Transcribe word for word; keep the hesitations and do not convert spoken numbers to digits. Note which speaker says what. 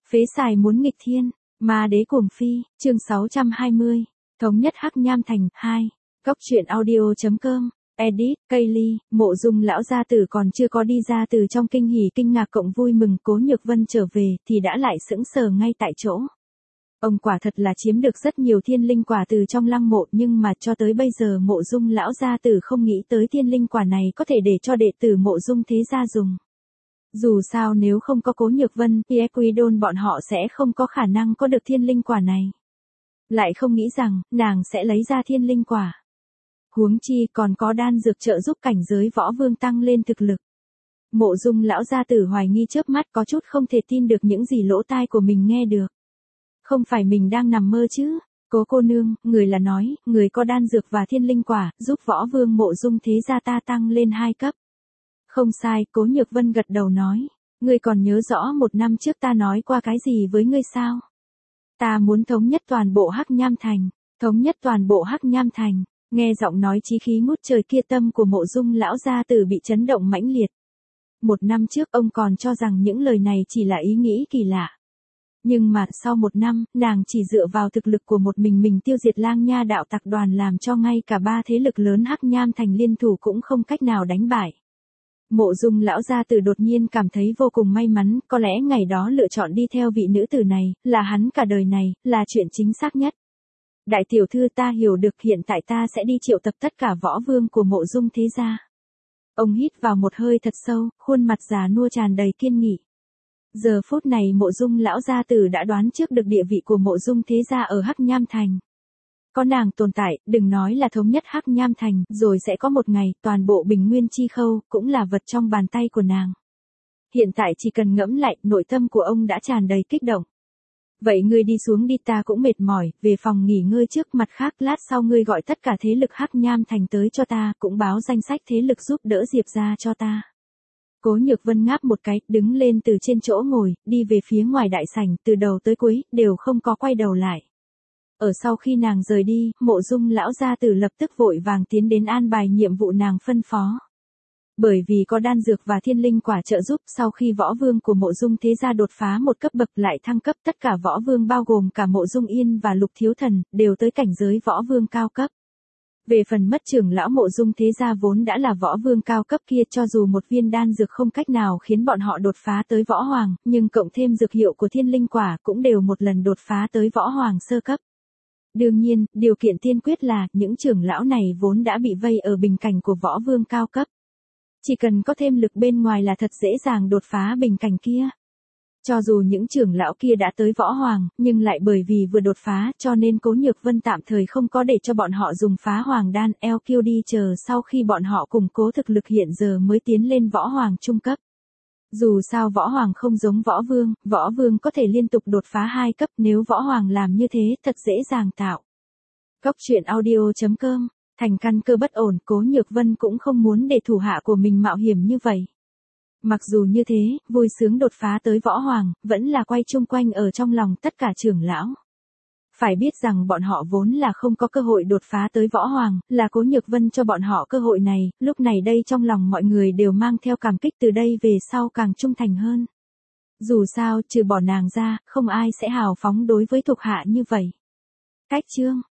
Speaker 1: Phế xài muốn nghịch thiên, ma đế cuồng phi, chương sáu trăm hai mươi, thống nhất Hắc Nham Thành, hai, Cốc truyện audio.com, edit, Kaylee, Mộ Dung lão gia tử còn chưa có đi ra từ trong kinh hỉ kinh ngạc cộng vui mừng Cố Nhược Vân trở về thì đã lại sững sờ ngay tại chỗ. Ông quả thật là chiếm được rất nhiều thiên linh quả từ trong lăng mộ, nhưng mà cho tới bây giờ Mộ Dung lão gia tử không nghĩ tới thiên linh quả này có thể để cho đệ tử Mộ Dung thế gia dùng. Dù sao nếu không có Cố Nhược Vân thì Equidon bọn họ sẽ không có khả năng có được thiên linh quả này. Lại không nghĩ rằng, nàng sẽ lấy ra thiên linh quả. Huống chi còn có đan dược trợ giúp cảnh giới võ vương tăng lên thực lực. Mộ Dung lão gia tử hoài nghi chớp mắt, có chút không thể tin được những gì lỗ tai của mình nghe được. Không phải mình đang nằm mơ chứ? Cố cô nương, người là nói, người có đan dược và thiên linh quả, giúp võ vương Mộ Dung thế gia ta tăng lên hai cấp. Không sai, Cố Nhược Vân gật đầu nói. Ngươi còn nhớ rõ một năm trước ta nói qua cái gì với ngươi sao? Ta muốn thống nhất toàn bộ Hắc Nham Thành. Thống nhất toàn bộ Hắc Nham Thành. Nghe giọng nói chí khí ngút trời kia, tâm của Mộ Dung lão gia tử bị chấn động mãnh liệt. Một năm trước ông còn cho rằng những lời này chỉ là ý nghĩ kỳ lạ. Nhưng mà sau một năm, nàng chỉ dựa vào thực lực của một mình mình tiêu diệt Lang Nha đạo tặc đoàn, làm cho ngay cả ba thế lực lớn Hắc Nham Thành liên thủ cũng không cách nào đánh bại. Mộ Dung lão gia tử đột nhiên cảm thấy vô cùng may mắn, có lẽ ngày đó lựa chọn đi theo vị nữ tử này, là hắn cả đời này, là chuyện chính xác nhất. Đại tiểu thư, ta hiểu được, hiện tại ta sẽ đi triệu tập tất cả võ vương của Mộ Dung thế gia. Ông hít vào một hơi thật sâu, khuôn mặt già nua tràn đầy kiên nghị. Giờ phút này Mộ Dung lão gia tử đã đoán trước được địa vị của Mộ Dung thế gia ở Hắc Nham Thành. Có nàng tồn tại, đừng nói là thống nhất Hắc Nham Thành, rồi sẽ có một ngày, toàn bộ Bình Nguyên Chi Khâu, cũng là vật trong bàn tay của nàng. Hiện tại chỉ cần ngẫm lại, nội tâm của ông đã tràn đầy kích động. Vậy ngươi đi xuống đi, ta cũng mệt mỏi, về phòng nghỉ ngơi trước, mặt khác lát sau ngươi gọi tất cả thế lực Hắc Nham Thành tới cho ta, cũng báo danh sách thế lực giúp đỡ Diệp ra cho ta. Cố Nhược Vân ngáp một cái, đứng lên từ trên chỗ ngồi, đi về phía ngoài đại sảnh, từ đầu tới cuối, đều không có quay đầu lại. Ở sau khi nàng rời đi, Mộ Dung lão gia tử lập tức vội vàng tiến đến an bài nhiệm vụ nàng phân phó. Bởi vì có đan dược và thiên linh quả trợ giúp, sau khi võ vương của Mộ Dung thế gia đột phá một cấp bậc lại thăng cấp, tất cả võ vương bao gồm cả Mộ Dung Yên và Lục Thiếu Thần, đều tới cảnh giới võ vương cao cấp. Về phần mất trưởng lão Mộ Dung thế gia vốn đã là võ vương cao cấp kia, cho dù một viên đan dược không cách nào khiến bọn họ đột phá tới võ hoàng, nhưng cộng thêm dược hiệu của thiên linh quả cũng đều một lần đột phá tới võ hoàng sơ cấp. Đương nhiên, điều kiện tiên quyết là, những trưởng lão này vốn đã bị vây ở bình cảnh của võ vương cao cấp. Chỉ cần có thêm lực bên ngoài là thật dễ dàng đột phá bình cảnh kia. Cho dù những trưởng lão kia đã tới võ hoàng, nhưng lại bởi vì vừa đột phá cho nên Cố Nhược Vân tạm thời không có để cho bọn họ dùng phá hoàng đan, eo kiêu đi chờ sau khi bọn họ củng cố thực lực hiện giờ mới tiến lên võ hoàng trung cấp. Dù sao võ hoàng không giống võ vương, võ vương có thể liên tục đột phá hai cấp, nếu võ hoàng làm như thế thật dễ dàng tạo. Cốc truyện audio.com, thành căn cơ bất ổn, Cố Nhược Vân cũng không muốn để thủ hạ của mình mạo hiểm như vậy. Mặc dù như thế, vui sướng đột phá tới võ hoàng, vẫn là quay chung quanh ở trong lòng tất cả trưởng lão. Phải biết rằng bọn họ vốn là không có cơ hội đột phá tới võ hoàng, là Cố Nhược Vân cho bọn họ cơ hội này, lúc này đây trong lòng mọi người đều mang theo cảm kích, từ đây về sau càng trung thành hơn. Dù sao, trừ bỏ nàng ra, không ai sẽ hào phóng đối với thuộc hạ như vậy. Cách chương